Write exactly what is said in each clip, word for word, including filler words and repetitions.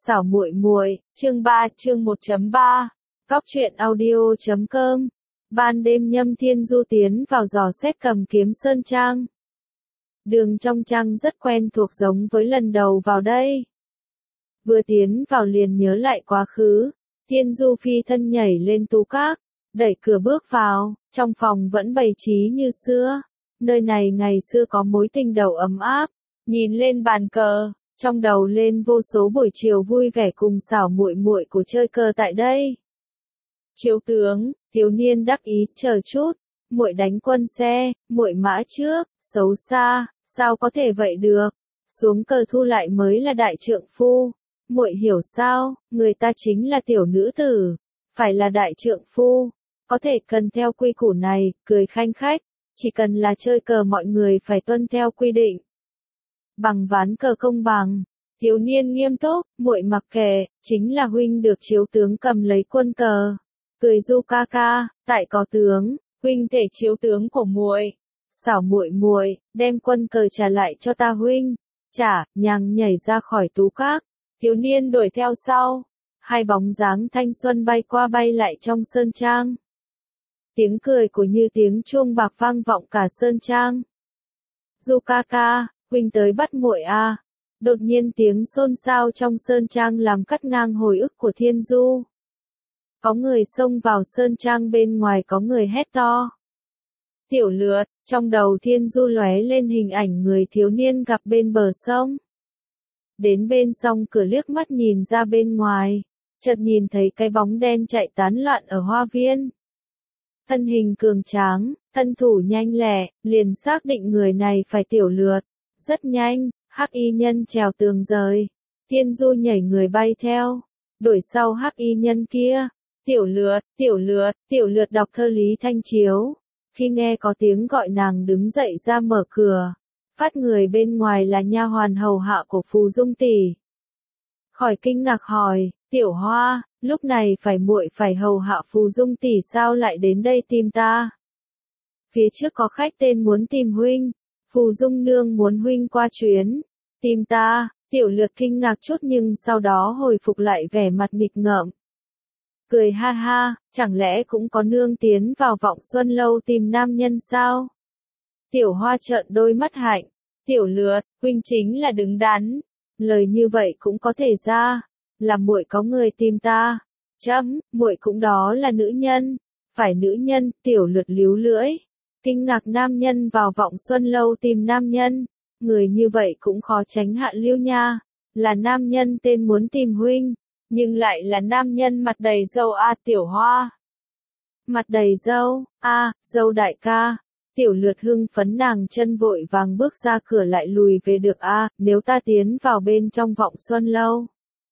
Xảo muội muội, chương ba, chương một chấm ba. Góc truyện audio chấm com. Ban đêm Nhâm Thiên Du tiến vào dò xét Cầm Kiếm Sơn Trang. Đường trong trang rất quen thuộc giống với lần đầu vào đây. Vừa tiến vào liền nhớ lại quá khứ, Thiên Du phi thân nhảy lên tú các, đẩy cửa bước vào, trong phòng vẫn bày trí như xưa. Nơi này ngày xưa có mối tình đầu ấm áp, nhìn lên bàn cờ, trong đầu lên vô số buổi chiều vui vẻ cùng xảo muội muội của chơi cờ tại đây. Chiếu tướng, thiếu niên đắc ý, chờ chút, muội đánh quân xe, muội mã trước, xấu xa, sao có thể vậy được? Xuống cờ thu lại mới là đại trượng phu. Muội hiểu sao, người ta chính là tiểu nữ tử, phải là đại trượng phu, có thể cần theo quy củ này, cười khanh khách, chỉ cần là chơi cờ mọi người phải tuân theo quy định. Bằng ván cờ công bằng, thiếu niên nghiêm túc, muội mặc kệ, chính là huynh được chiếu tướng cầm lấy quân cờ. Cười du ca ca, tại có tướng, huynh thể chiếu tướng của muội. Xảo muội muội, đem quân cờ trả lại cho ta huynh. Trả, nhàng nhảy ra khỏi tú các, thiếu niên đuổi theo sau. Hai bóng dáng thanh xuân bay qua bay lại trong sơn trang. Tiếng cười của như tiếng chuông bạc vang vọng cả sơn trang. Du ca ca, huynh tới bắt muội à. Đột nhiên tiếng xôn xao trong sơn trang làm cắt ngang hồi ức của Thiên Du. Có người xông vào sơn trang, bên ngoài có người hét to. Tiểu Lượt, trong đầu Thiên Du lóe lên hình ảnh người thiếu niên gặp bên bờ sông. Đến bên sông cửa liếc mắt nhìn ra bên ngoài, chợt nhìn thấy cái bóng đen chạy tán loạn ở hoa viên. Thân hình cường tráng, thân thủ nhanh lẹ, liền xác định người này phải Tiểu Lượt. Rất nhanh, hắc y nhân trèo tường rời. Thiên Du nhảy người bay theo, đuổi sau hắc y nhân kia. Tiểu Lượt, Tiểu Lượt, Tiểu Lượt đọc thơ Lý Thanh Chiếu. Khi nghe có tiếng gọi nàng đứng dậy ra mở cửa. Phát người bên ngoài là nha hoàn hầu hạ của Phù Dung tỷ. Khỏi kinh ngạc hỏi, Tiểu Hoa, lúc này phải muội phải hầu hạ Phù Dung tỷ sao lại đến đây tìm ta? Phía trước có khách tên muốn tìm huynh. Phù Dung nương muốn huynh qua chuyến. Tìm ta, Tiểu Lượt kinh ngạc chút nhưng sau đó hồi phục lại vẻ mặt nghịch ngợm. Cười ha ha, chẳng lẽ cũng có nương tiến vào Vọng Xuân lâu tìm nam nhân sao? Tiểu Hoa trợn đôi mắt hạnh. Tiểu Lượt, huynh chính là đứng đắn. Lời như vậy cũng có thể ra. Là muội có người tìm ta. Chấm, muội cũng đó là nữ nhân. Phải nữ nhân, Tiểu Lượt líu lưỡi. Kinh ngạc nam nhân vào Vọng Xuân lâu tìm nam nhân. Người như vậy cũng khó tránh hạ lưu nha. Là nam nhân tên muốn tìm huynh. Nhưng lại là nam nhân mặt đầy râu a à, Tiểu Hoa. Mặt đầy râu, a à, râu đại ca. Tiểu Lượt hưng phấn nàng chân vội vàng bước ra cửa lại lùi về được a à, nếu ta tiến vào bên trong Vọng Xuân lâu.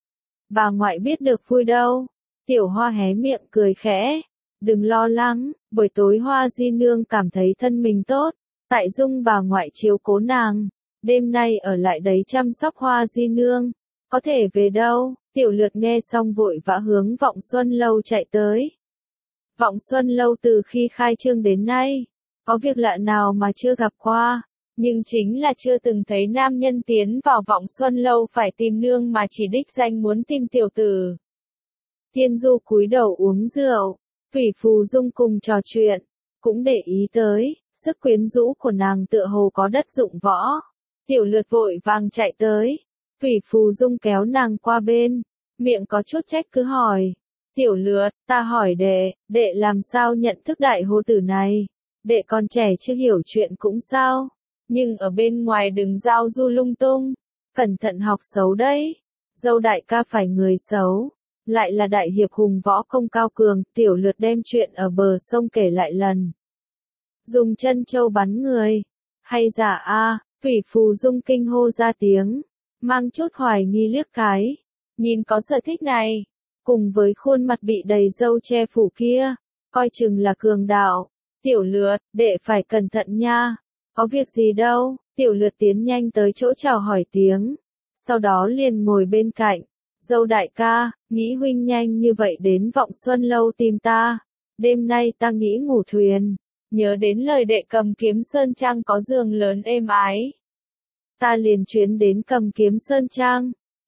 Bà ngoại biết được vui đâu. Tiểu Hoa hé miệng cười khẽ. Đừng lo lắng, buổi tối Hoa di nương cảm thấy thân mình tốt. Tại dung bà ngoại chiếu cố nàng. Đêm nay ở lại đấy chăm sóc Hoa di nương. Có thể về đâu? Tiểu Lượt nghe xong vội vã hướng Vọng Xuân lâu chạy tới. Vọng Xuân lâu từ khi khai trương đến nay, có việc lạ nào mà chưa gặp qua, nhưng chính là chưa từng thấy nam nhân tiến vào Vọng Xuân lâu phải tìm nương mà chỉ đích danh muốn tìm tiểu tử. Thiên Du cúi đầu uống rượu, Thủy Phù Dung cùng trò chuyện, cũng để ý tới, sức quyến rũ của nàng tựa hồ có đất dụng võ. Tiểu Lượt vội vàng chạy tới, Thủy Phù Dung kéo nàng qua bên, miệng có chút trách cứ hỏi. Tiểu Lượt, ta hỏi đệ, đệ làm sao nhận thức đại hồ tử này? Đệ còn trẻ chưa hiểu chuyện cũng sao? Nhưng ở bên ngoài đừng giao du lung tung, cẩn thận học xấu đấy. Dâu đại ca phải người xấu, lại là đại hiệp hùng võ công cao cường. Tiểu Lượt đem chuyện ở bờ sông kể lại lần. Dùng chân châu bắn người. Hay giả a, Thủy Phù Dung kinh hô ra tiếng, mang chút hoài nghi liếc cái. Nhìn có sở thích này, cùng với khuôn mặt bị đầy râu che phủ kia, coi chừng là cường đạo. Tiểu Lượt, đệ phải cẩn thận nha. Có việc gì đâu? Tiểu Lượt tiến nhanh tới chỗ chào hỏi tiếng, sau đó liền ngồi bên cạnh. Dâu đại ca, nghĩ huynh nhanh như vậy đến Vọng Xuân lâu tìm ta. Đêm nay ta nghĩ ngủ thuyền, nhớ đến lời đệ Cầm Kiếm Sơn Trang có giường lớn êm ái. Ta liền chuyến đến Cầm Kiếm Sơn Trang.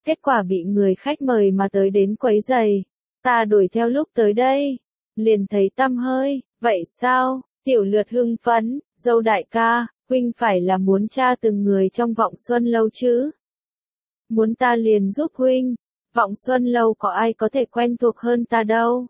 Kết quả bị người khách mời mà tới đến quấy rầy. Ta đuổi theo lúc tới đây, liền thấy tăm hơi, vậy sao? Tiểu Lượt hưng phấn, dâu đại ca, huynh phải là muốn tra từng người trong Vọng Xuân Lâu chứ? Muốn ta liền giúp huynh, Vọng Xuân Lâu có ai có thể quen thuộc hơn ta đâu.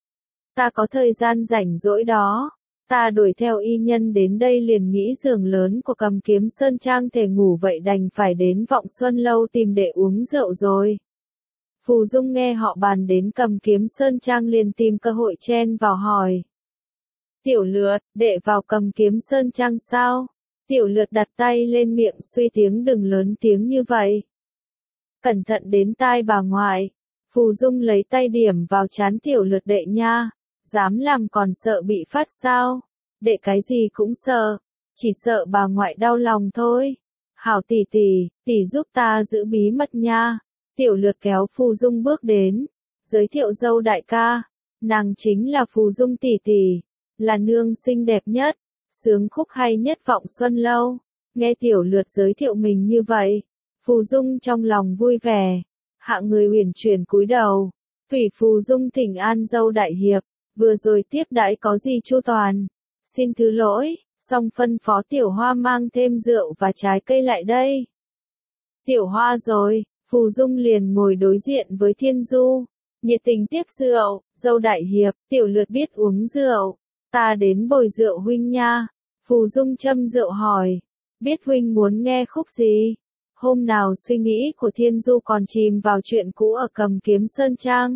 Ta có thời gian rảnh rỗi đó, ta đuổi theo y nhân đến đây liền nghĩ giường lớn của Cầm Kiếm Sơn Trang thể ngủ vậy đành phải đến Vọng Xuân Lâu tìm để uống rượu rồi. Phù Dung nghe họ bàn đến Cầm Kiếm Sơn Trang liền tìm cơ hội chen vào hỏi. Tiểu Lượt, đệ vào Cầm Kiếm Sơn Trang sao? Tiểu Lượt đặt tay lên miệng suy tiếng đừng lớn tiếng như vậy. Cẩn thận đến tai bà ngoại. Phù Dung lấy tay điểm vào trán Tiểu Lượt đệ nha. Dám làm còn sợ bị phát sao? Đệ cái gì cũng sợ. Chỉ sợ bà ngoại đau lòng thôi. Hảo tỷ tỷ, tỷ giúp ta giữ bí mật nha. Tiểu Lượt kéo Phù Dung bước đến. Giới thiệu dâu đại ca. Nàng chính là Phù Dung tỷ tỷ. Là nương xinh đẹp nhất. Sướng khúc hay nhất Vọng Xuân Lâu. Nghe Tiểu Lượt giới thiệu mình như vậy. Phù Dung trong lòng vui vẻ. Hạ người uyển chuyển cúi đầu. Thủy Phù Dung thỉnh an dâu đại hiệp. Vừa rồi tiếp đãi có gì chu toàn. Xin thứ lỗi. Xong phân phó Tiểu Hoa mang thêm rượu và trái cây lại đây. Tiểu Hoa rồi. Phù Dung liền ngồi đối diện với Thiên Du. Nhiệt tình tiếp rượu. Dâu đại hiệp. Tiểu Lượt biết uống rượu. Ta đến bồi rượu huynh nha. Phù Dung châm rượu hỏi. Biết huynh muốn nghe khúc gì? Hôm nào suy nghĩ của Thiên Du còn chìm vào chuyện cũ ở Cầm Kiếm Sơn Trang.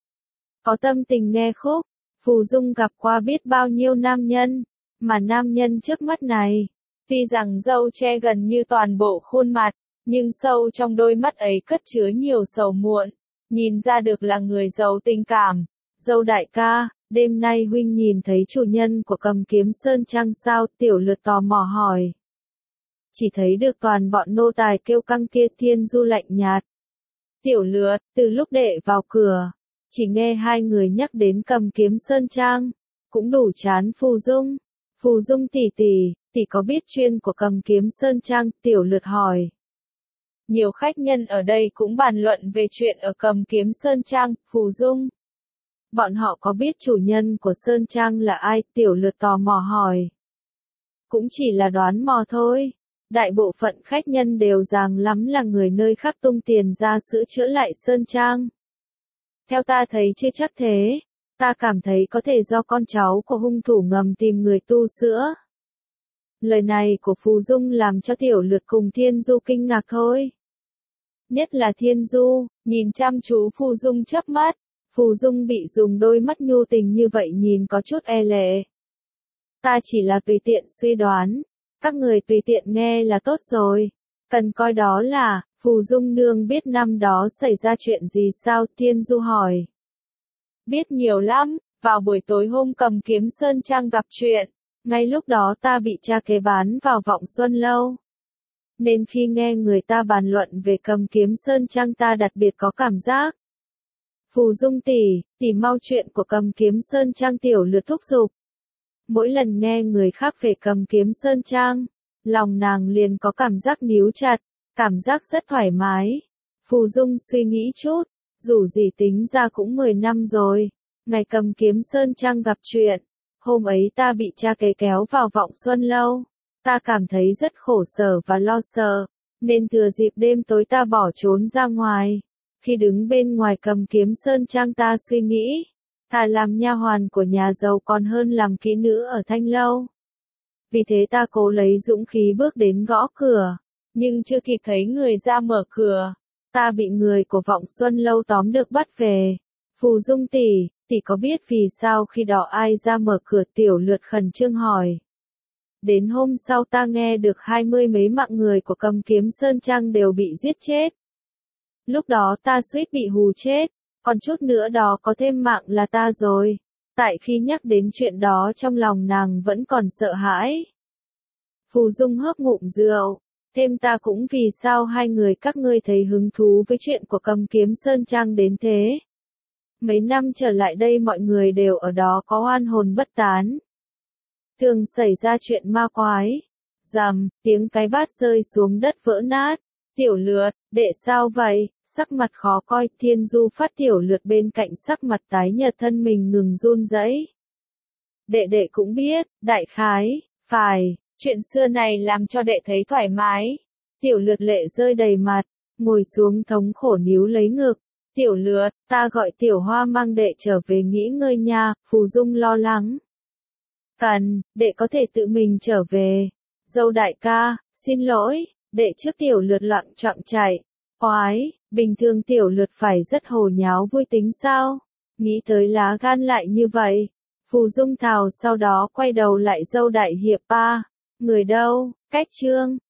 Có tâm tình nghe khúc. Phù Dung gặp qua biết bao nhiêu nam nhân. Mà nam nhân trước mắt này. Tuy rằng râu che gần như toàn bộ khuôn mặt. Nhưng sâu trong đôi mắt ấy cất chứa nhiều sầu muộn. Nhìn ra được là người giàu tình cảm. Dâu đại ca. Đêm nay huynh nhìn thấy chủ nhân của Cầm Kiếm Sơn Trang sao? Tiểu Lượt tò mò hỏi. Chỉ thấy được toàn bọn nô tài kêu căng kia. Thiên Du lạnh nhạt. Tiểu Lượt, từ lúc đệ vào cửa, chỉ nghe hai người nhắc đến Cầm Kiếm Sơn Trang, cũng đủ chán Phù Dung. Phù Dung tỷ tỷ, tỷ có biết chuyên của Cầm Kiếm Sơn Trang? Tiểu Lượt hỏi. Nhiều khách nhân ở đây cũng bàn luận về chuyện ở Cầm Kiếm Sơn Trang. Phù Dung. Bọn họ có biết chủ nhân của Sơn Trang là ai? Tiểu Lượt tò mò hỏi. Cũng chỉ là đoán mò thôi. Đại bộ phận khách nhân đều rằng lắm là người nơi khác tung tiền ra sữa chữa lại Sơn Trang. Theo ta thấy chưa chắc thế. Ta cảm thấy có thể do con cháu của hung thủ ngầm tìm người tu sữa. Lời này của Phù Dung làm cho Tiểu Lượt cùng Thiên Du kinh ngạc thôi. Nhất là Thiên Du, nhìn chăm chú Phù Dung chớp mắt. Phù Dung bị dùng đôi mắt nhu tình như vậy nhìn có chút e lệ. Ta chỉ là tùy tiện suy đoán. Các người tùy tiện nghe là tốt rồi. Cần coi đó là, Phù Dung nương biết năm đó xảy ra chuyện gì sao? Thiên Du hỏi. Biết nhiều lắm, vào buổi tối hôm Cầm Kiếm Sơn Trang gặp chuyện. Ngay lúc đó ta bị cha kế bán vào Vọng Xuân Lâu. Nên khi nghe người ta bàn luận về Cầm Kiếm Sơn Trang ta đặc biệt có cảm giác. Phù Dung tỷ, tỷ mau chuyện của Cầm Kiếm Sơn Trang. Tiểu Lượt thúc giục. Mỗi lần nghe người khác về Cầm Kiếm Sơn Trang, lòng nàng liền có cảm giác níu chặt, cảm giác rất thoải mái. Phù Dung suy nghĩ chút, dù gì tính ra cũng mười năm rồi, ngày Cầm Kiếm Sơn Trang gặp chuyện, hôm ấy ta bị cha kế kéo vào Vọng Xuân Lâu, ta cảm thấy rất khổ sở và lo sợ, nên thừa dịp đêm tối ta bỏ trốn ra ngoài. Khi đứng bên ngoài Cầm Kiếm Sơn Trang ta suy nghĩ, thà làm nha hoàn của nhà giàu còn hơn làm kỹ nữ ở Thanh Lâu. Vì thế ta cố lấy dũng khí bước đến gõ cửa, nhưng chưa kịp thấy người ra mở cửa, ta bị người của Vọng Xuân Lâu tóm được bắt về. Phù Dung tỷ, tỷ có biết vì sao khi đó ai ra mở cửa? Tiểu Lượt khẩn trương hỏi. Đến hôm sau ta nghe được hai mươi mấy mạng người của Cầm Kiếm Sơn Trang đều bị giết chết. Lúc đó ta suýt bị hù chết. Còn chút nữa đó có thêm mạng là ta rồi. Tại khi nhắc đến chuyện đó trong lòng nàng vẫn còn sợ hãi. Phù Dung hớp ngụm rượu. Thêm ta cũng vì sao hai người các ngươi thấy hứng thú với chuyện của Cầm Kiếm Sơn Trang đến thế. Mấy năm trở lại đây mọi người đều ở đó có oan hồn bất tán. Thường xảy ra chuyện ma quái. Rầm, tiếng cái bát rơi xuống đất vỡ nát. Tiểu Lượt, đệ sao vậy? sắc mặt khó coi, Thiên Du Phát Tiểu Lượt bên cạnh sắc mặt tái nhợt thân mình ngừng run rẩy. Đệ đệ cũng biết, đại khái, phải, chuyện xưa này làm cho đệ thấy thoải mái. Tiểu Lượt lệ rơi đầy mặt, ngồi xuống thống khổ níu lấy ngực. Tiểu Lượt, ta gọi Tiểu Hoa mang đệ trở về nghỉ ngơi nha, Phù Dung lo lắng. Cần, đệ có thể tự mình trở về. Dâu đại ca, xin lỗi, đệ trước Tiểu Lượt loạn choạng chạy. Oái, bình thường Tiểu Lượt phải rất hồ nháo vui tính sao? Nghĩ tới lá gan lại như vậy. Phù Dung thào sau đó quay đầu lại dâu đại hiệp a. Người đâu, cách trương,